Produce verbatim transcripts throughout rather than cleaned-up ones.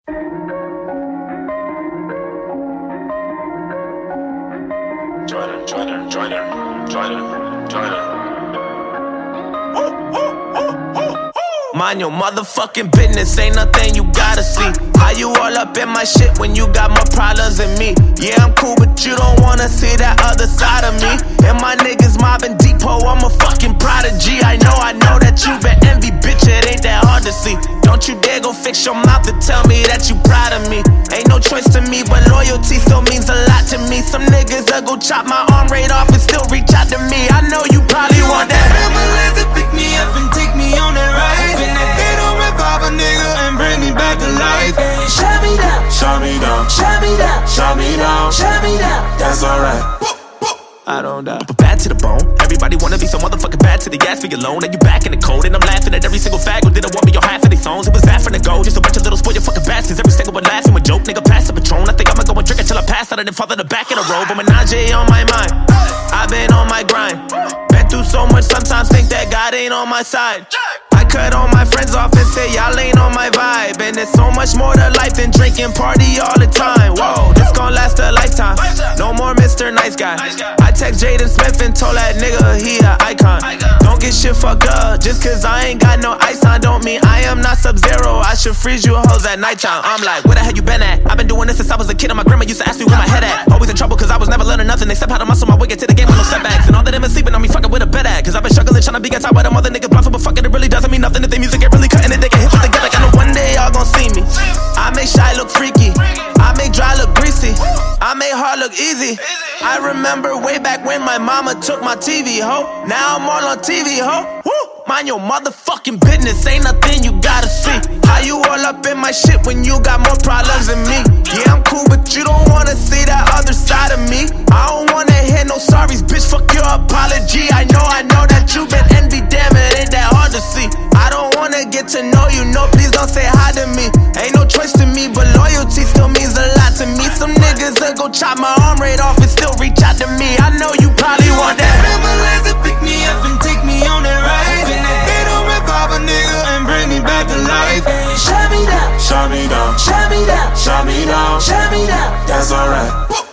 Jordan, Jordan, Jordan, Jordan, Jordan. Mind your motherfucking business, ain't nothing you gotta see. How you all up in my shit when you got more problems than me? Yeah, I'm cool, but you don't wanna see that other side of me. And my niggas mobbing depot, I'm a fucking prodigy. I know, I know that you been envy, bitch, it ain't that hard to see. Don't you dare go fix your mouth to tell me that you proud of me. Ain't no choice to me, but loyalty still means a lot to me. Some niggas that go chop my arm right off and still reach out to me. I know you probably want that ambulance to pick me up and take me on that ride. And that they don't revive a nigga and bring me back to life. Shut me down, shut me down, shut me down, shut me down, shut me down. That's alright. I don't die. But bad to the bone. Everybody wanna be so motherfucking bad to the ass for your loan. And you back in the cold. And I'm laughing at every single fag who didn't want me on half of these songs. It was that from the go. Just a bunch of little spoiled fucking bastards. Every single one laughing with joke. Nigga, pass the Patron. I think I'ma go and drink until I pass out and then fall to the back in a row. But Menage on my mind. I've been on my grind. Been through so much, sometimes think that God ain't on my side. I cut all my friends off and say y'all ain't on my vibe. And there's so much more to life than drinking, party all the time. Whoa, this gon' last a lifetime. No more Mister Nice Guy. I text Jaden Smith and told that nigga he a icon. Don't get shit fucked up. Just cause I ain't got no ice on don't mean I am not Sub-Zero. I should freeze you hoes at nighttime. I'm like, where the hell you been at? I've been doing this since I was a kid and my grandma used to ask me where my head at. Always in trouble cause I was never learning nothing except how to muscle my way get to the game with no setbacks. And all that them is sleeping on me fucking with a bed at. Cause I've been struggling trying to be on top of them other niggas bluffing. But fucking it really doesn't mean nothing if they music ain't really cutting it. They can hit with the like I know one day y'all gon' see me. I make shy look freaky. I make dry look greasy. I make hard look easy. I remember way back when my mama took my T V, ho. Now I'm all on T V, ho. Woo! Mind your motherfucking business, ain't nothing you gotta see. How you all up in my shit when you got more problems than me? Yeah, I'm cool, but you don't wanna see that other side of me. I don't wanna hear no sorries, bitch, fuck your apology. I know, I know that you been envy, damn it, ain't that hard to see. I don't wanna get to know you, no, please don't say hi to me. Ain't no choice to me, but loyalty still means a lot to me. Some niggas that go chop my arm right off and still reach out to me. I know you probably want that ambulance to pick me up and take me on that ride. And that they don't revive a nigga and bring me back to life. Shut me down, shut me down, shut me down, shut me down, shut me down. That's alright.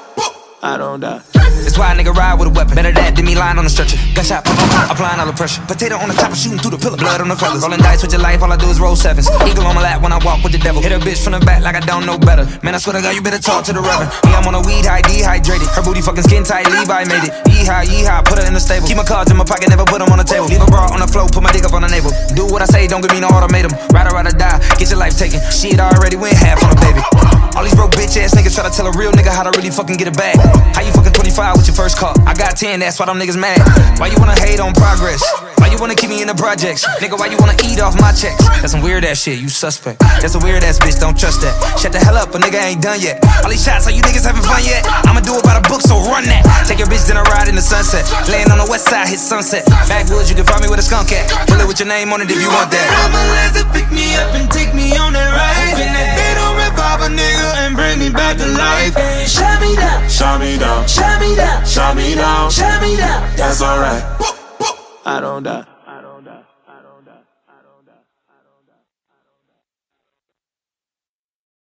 I don't die. That's why a nigga ride with a weapon. Better that than me lying on the stretcher. Gunshot, pop, pop, pop, applying all the pressure. Potato on the top, I'm shooting through the pillar. Blood on the feathers. Rolling dice with your life, all I do is roll sevens. Eagle on my lap when I walk with the devil. Hit a bitch from the back like I don't know better. Man, I swear to God, you better talk to the reverend. Yeah, I'm on a weed high, dehydrated. Her booty fucking skin tight, Levi made it. Yeehaw, yeehaw, put her in the stable. Keep my cards in my pocket, never put them on the table. Leave a bra on the floor, put my dick up on the navel. Do what I say, don't give me no ultimatum. Ride or ride or die, get your life taken. Shit, I already went half on a baby. All these broke bitch ass niggas try to tell a real nigga how to really fucking get it back. How you fucking twenty-five with your first car? I got ten, that's why them niggas mad. Why you wanna hate on progress? Why you wanna keep me in the projects? Nigga, why you wanna eat off my checks? That's some weird ass shit, you suspect. That's a weird ass bitch, don't trust that. Shut the hell up, a nigga ain't done yet. All these shots, are you niggas having fun yet? I'ma do it by the book, so run that. Take your bitch, then I ride in the sunset. Laying on the west side, hit sunset. Backwoods, you can find me with a skunk at. Pull it with your name on it if you want that. Ambulance to pick me up and take me on that ride. And that they don't revive a nigga and bring me back to life. Shut me down, shut me down, shut me down, shut me down, shut me down. That's alright. I don't die.